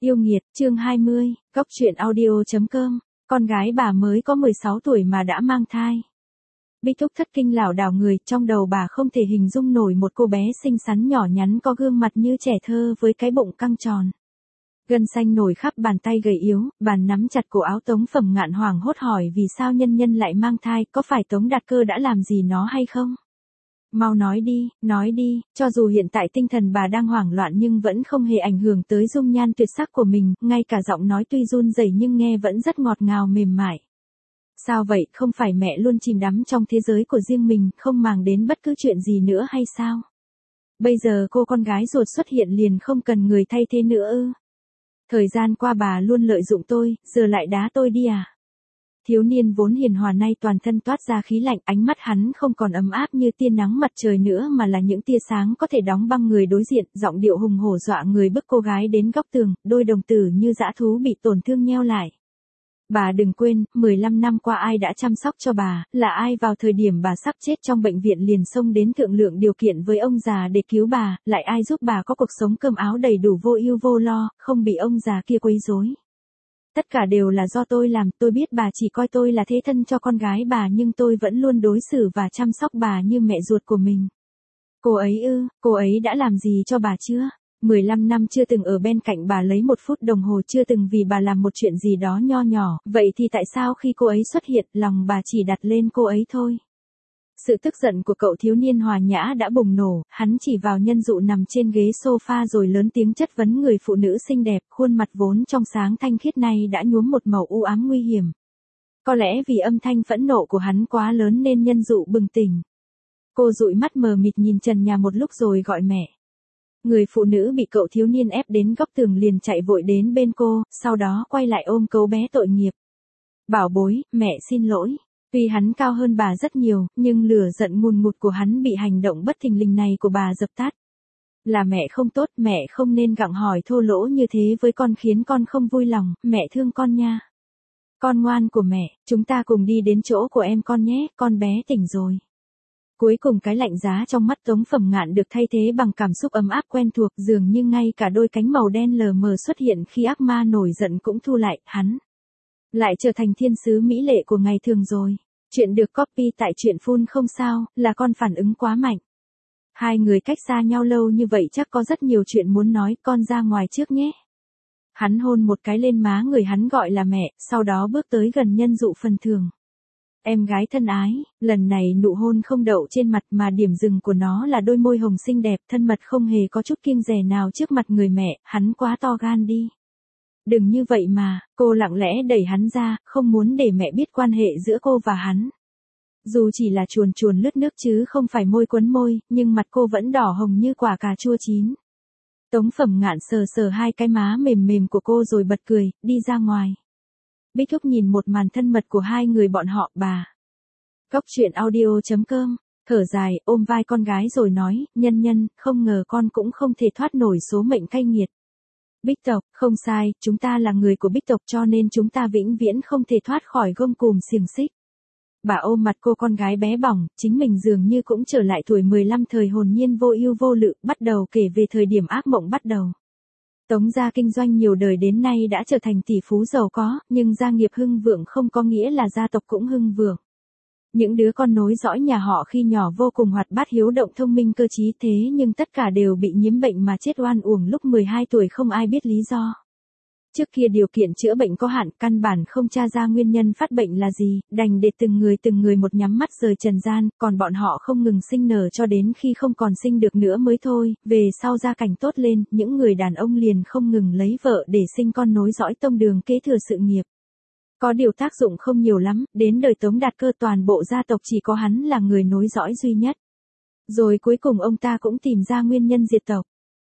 Yêu nghiệt, chương 20, Góc truyện audio.com, con gái bà mới có 16 tuổi mà đã mang thai. Bích Thúc thất kinh lảo đảo người, trong đầu bà không thể hình dung nổi một cô bé xinh xắn nhỏ nhắn có gương mặt như trẻ thơ với cái bụng căng tròn. Gân xanh nổi khắp bàn tay gầy yếu, bàn nắm chặt cổ áo Tống Phẩm Ngạn hoảng hốt hỏi vì sao nhân nhân lại mang thai, có phải Tống Đạt Cơ đã làm gì nó hay không? Mau nói đi, cho dù hiện tại tinh thần bà đang hoảng loạn nhưng vẫn không hề ảnh hưởng tới dung nhan tuyệt sắc của mình, ngay cả giọng nói tuy run rẩy nhưng nghe vẫn rất ngọt ngào mềm mại. Sao vậy, không phải mẹ luôn chìm đắm trong thế giới của riêng mình, không màng đến bất cứ chuyện gì nữa hay sao? Bây giờ cô con gái ruột xuất hiện liền không cần người thay thế nữa ư? Thời gian qua bà luôn lợi dụng tôi, giờ lại đá tôi đi à? Thiếu niên vốn hiền hòa nay toàn thân toát ra khí lạnh, ánh mắt hắn không còn ấm áp như tia nắng mặt trời nữa mà là những tia sáng có thể đóng băng người đối diện, giọng điệu hùng hổ dọa người bức cô gái đến góc tường, đôi đồng tử như dã thú bị tổn thương nheo lại. Bà đừng quên, 15 năm qua ai đã chăm sóc cho bà, là ai vào thời điểm bà sắp chết trong bệnh viện liền xông đến thượng lượng điều kiện với ông già để cứu bà, lại ai giúp bà có cuộc sống cơm áo đầy đủ vô ưu vô lo, không bị ông già kia quấy rối. Tất cả đều là do tôi làm, tôi biết bà chỉ coi tôi là thế thân cho con gái bà nhưng tôi vẫn luôn đối xử và chăm sóc bà như mẹ ruột của mình. Cô ấy đã làm gì cho bà chưa? 15 năm chưa từng ở bên cạnh bà lấy một phút đồng hồ, chưa từng vì bà làm một chuyện gì đó nho nhỏ, vậy thì tại sao khi cô ấy xuất hiện, lòng bà chỉ đặt lên cô ấy thôi? Sự tức giận của cậu thiếu niên hòa nhã đã bùng nổ, hắn chỉ vào nhân dụ nằm trên ghế sofa rồi lớn tiếng chất vấn người phụ nữ xinh đẹp, khuôn mặt vốn trong sáng thanh khiết này đã nhuốm một màu u ám nguy hiểm. Có lẽ vì âm thanh phẫn nộ của hắn quá lớn nên nhân dụ bừng tỉnh. Cô dụi mắt mờ mịt nhìn trần nhà một lúc rồi gọi mẹ. Người phụ nữ bị cậu thiếu niên ép đến góc tường liền chạy vội đến bên cô, sau đó quay lại ôm cậu bé tội nghiệp. Bảo bối, mẹ xin lỗi. Tuy hắn cao hơn bà rất nhiều, nhưng lửa giận ngùn ngụt của hắn bị hành động bất thình lình này của bà dập tắt. Là mẹ không tốt, mẹ không nên gặng hỏi thô lỗ như thế với con khiến con không vui lòng, mẹ thương con nha. Con ngoan của mẹ, chúng ta cùng đi đến chỗ của em con nhé, con bé tỉnh rồi. Cuối cùng cái lạnh giá trong mắt Tống Phẩm Ngạn được thay thế bằng cảm xúc ấm áp quen thuộc, dường như ngay cả đôi cánh màu đen lờ mờ xuất hiện khi ác ma nổi giận cũng thu lại, hắn lại trở thành thiên sứ mỹ lệ của ngày thường rồi. Chuyện được copy tại truyện phun không sao, là con phản ứng quá mạnh. Hai người cách xa nhau lâu như vậy chắc có rất nhiều chuyện muốn nói, con ra ngoài trước nhé. Hắn hôn một cái lên má người hắn gọi là mẹ, sau đó bước tới gần nhân dụ phần thường. Em gái thân ái, lần này nụ hôn không đậu trên mặt mà điểm dừng của nó là đôi môi hồng xinh đẹp, thân mật không hề có chút kiêng dè nào trước mặt người mẹ, hắn quá to gan đi. Đừng như vậy mà, cô lặng lẽ đẩy hắn ra, không muốn để mẹ biết quan hệ giữa cô và hắn. Dù chỉ là chuồn chuồn lướt nước chứ không phải môi quấn môi, nhưng mặt cô vẫn đỏ hồng như quả cà chua chín. Tống Phẩm Ngạn sờ sờ hai cái má mềm mềm của cô rồi bật cười, đi ra ngoài. Bích Thúc nhìn một màn thân mật của hai người bọn họ, bà. Góc truyện audio.com, thở dài, ôm vai con gái rồi nói, nhân nhân, không ngờ con cũng không thể thoát nổi số mệnh cay nghiệt. Bích tộc, không sai, chúng ta là người của Bích tộc cho nên chúng ta vĩnh viễn không thể thoát khỏi gông cùm xiềng xích. Bà ôm mặt cô con gái bé bỏng, chính mình dường như cũng trở lại tuổi 15 thời hồn nhiên vô ưu vô lự, bắt đầu kể về thời điểm ác mộng bắt đầu. Tống gia kinh doanh nhiều đời đến nay đã trở thành tỷ phú giàu có, nhưng gia nghiệp hưng vượng không có nghĩa là gia tộc cũng hưng vượng. Những đứa con nối dõi nhà họ khi nhỏ vô cùng hoạt bát hiếu động thông minh cơ trí thế nhưng tất cả đều bị nhiễm bệnh mà chết oan uổng lúc 12 tuổi không ai biết lý do. Trước kia điều kiện chữa bệnh có hạn, căn bản không tra ra nguyên nhân phát bệnh là gì, đành để từng người một nhắm mắt rời trần gian, còn bọn họ không ngừng sinh nở cho đến khi không còn sinh được nữa mới thôi, về sau gia cảnh tốt lên, những người đàn ông liền không ngừng lấy vợ để sinh con nối dõi tông đường kế thừa sự nghiệp. Có điều tác dụng không nhiều lắm, đến đời Tống Đạt Cơ toàn bộ gia tộc chỉ có hắn là người nối dõi duy nhất. Rồi cuối cùng ông ta cũng tìm ra nguyên nhân diệt tộc.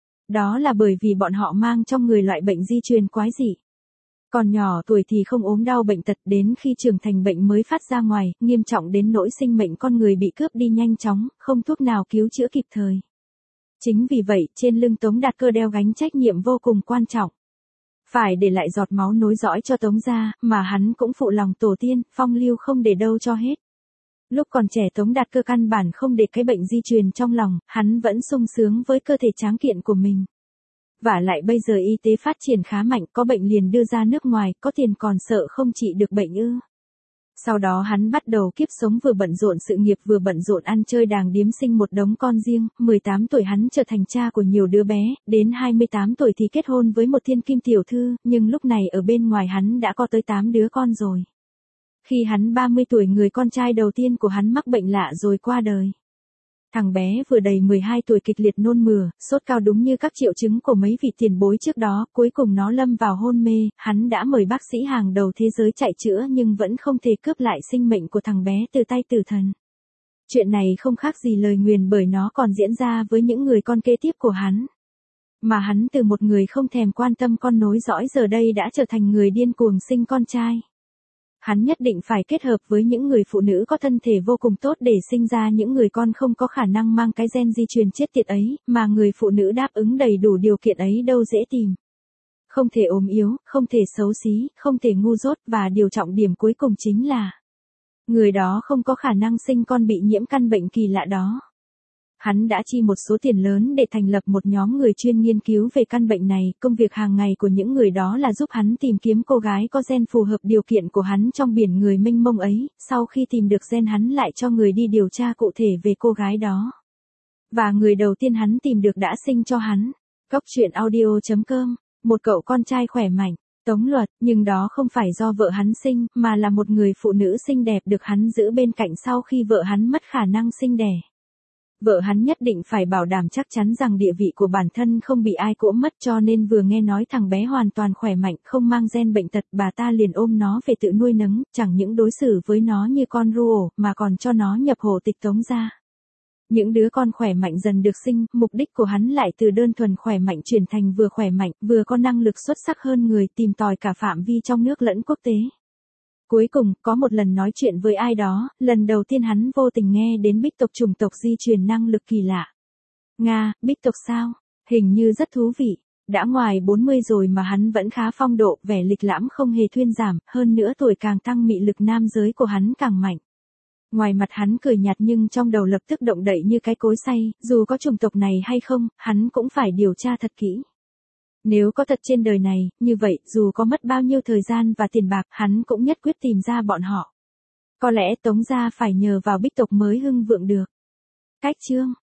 Đó là bởi vì bọn họ mang trong người loại bệnh di truyền quái dị. Còn nhỏ tuổi thì không ốm đau bệnh tật, đến khi trưởng thành bệnh mới phát ra ngoài, nghiêm trọng đến nỗi sinh mệnh con người bị cướp đi nhanh chóng, không thuốc nào cứu chữa kịp thời. Chính vì vậy, trên lưng Tống Đạt Cơ đeo gánh trách nhiệm vô cùng quan trọng. Phải để lại giọt máu nối dõi cho Tống gia, mà hắn cũng phụ lòng tổ tiên, phong lưu không để đâu cho hết. Lúc còn trẻ Tống Đạt Cơ căn bản không để cái bệnh di truyền trong lòng, hắn vẫn sung sướng với cơ thể tráng kiện của mình. Vả lại bây giờ y tế phát triển khá mạnh, có bệnh liền đưa ra nước ngoài, có tiền còn sợ không trị được bệnh ư. Sau đó hắn bắt đầu kiếp sống vừa bận rộn sự nghiệp vừa bận rộn ăn chơi đàng điếm, sinh một đống con riêng, 18 tuổi hắn trở thành cha của nhiều đứa bé, đến 28 tuổi thì kết hôn với một thiên kim tiểu thư, nhưng lúc này ở bên ngoài hắn đã có tới 8 đứa con rồi. Khi hắn 30 tuổi, người con trai đầu tiên của hắn mắc bệnh lạ rồi qua đời. Thằng bé vừa đầy 12 tuổi kịch liệt nôn mửa, sốt cao đúng như các triệu chứng của mấy vị tiền bối trước đó, cuối cùng nó lâm vào hôn mê, hắn đã mời bác sĩ hàng đầu thế giới chạy chữa nhưng vẫn không thể cướp lại sinh mệnh của thằng bé từ tay tử thần. Chuyện này không khác gì lời nguyền bởi nó còn diễn ra với những người con kế tiếp của hắn. Mà hắn từ một người không thèm quan tâm con nối dõi giờ đây đã trở thành người điên cuồng sinh con trai. Hắn nhất định phải kết hợp với những người phụ nữ có thân thể vô cùng tốt để sinh ra những người con không có khả năng mang cái gen di truyền chết tiệt ấy, mà người phụ nữ đáp ứng đầy đủ điều kiện ấy đâu dễ tìm. Không thể ốm yếu, không thể xấu xí, không thể ngu dốt và điều trọng điểm cuối cùng chính là người đó không có khả năng sinh con bị nhiễm căn bệnh kỳ lạ đó. Hắn đã chi một số tiền lớn để thành lập một nhóm người chuyên nghiên cứu về căn bệnh này, công việc hàng ngày của những người đó là giúp hắn tìm kiếm cô gái có gen phù hợp điều kiện của hắn trong biển người mênh mông ấy, sau khi tìm được gen hắn lại cho người đi điều tra cụ thể về cô gái đó. Và người đầu tiên hắn tìm được đã sinh cho hắn. Góc truyện audio.com, một cậu con trai khỏe mạnh, Tống Luật, nhưng đó không phải do vợ hắn sinh, mà là một người phụ nữ xinh đẹp được hắn giữ bên cạnh sau khi vợ hắn mất khả năng sinh đẻ. Vợ hắn nhất định phải bảo đảm chắc chắn rằng địa vị của bản thân không bị ai cỗ mất, cho nên vừa nghe nói thằng bé hoàn toàn khỏe mạnh, không mang gen bệnh tật, bà ta liền ôm nó về tự nuôi nấng, chẳng những đối xử với nó như con ru ổ, mà còn cho nó nhập hộ tịch Tống gia. Những đứa con khỏe mạnh dần được sinh, mục đích của hắn lại từ đơn thuần khỏe mạnh chuyển thành vừa khỏe mạnh, vừa có năng lực xuất sắc hơn người, tìm tòi cả phạm vi trong nước lẫn quốc tế. Cuối cùng, có một lần nói chuyện với ai đó, lần đầu tiên hắn vô tình nghe đến bích tộc, chủng tộc di truyền năng lực kỳ lạ. Nga, bích tộc sao? Hình như rất thú vị. Đã ngoài 40 rồi mà hắn vẫn khá phong độ, vẻ lịch lãm không hề thuyên giảm, hơn nữa tuổi càng tăng mị lực nam giới của hắn càng mạnh. Ngoài mặt hắn cười nhạt nhưng trong đầu lập tức động đậy như cái cối xay, dù có chủng tộc này hay không, hắn cũng phải điều tra thật kỹ. Nếu có thật trên đời này, như vậy, dù có mất bao nhiêu thời gian và tiền bạc, hắn cũng nhất quyết tìm ra bọn họ. Có lẽ Tống gia phải nhờ vào bích tộc mới hưng vượng được. Cách chương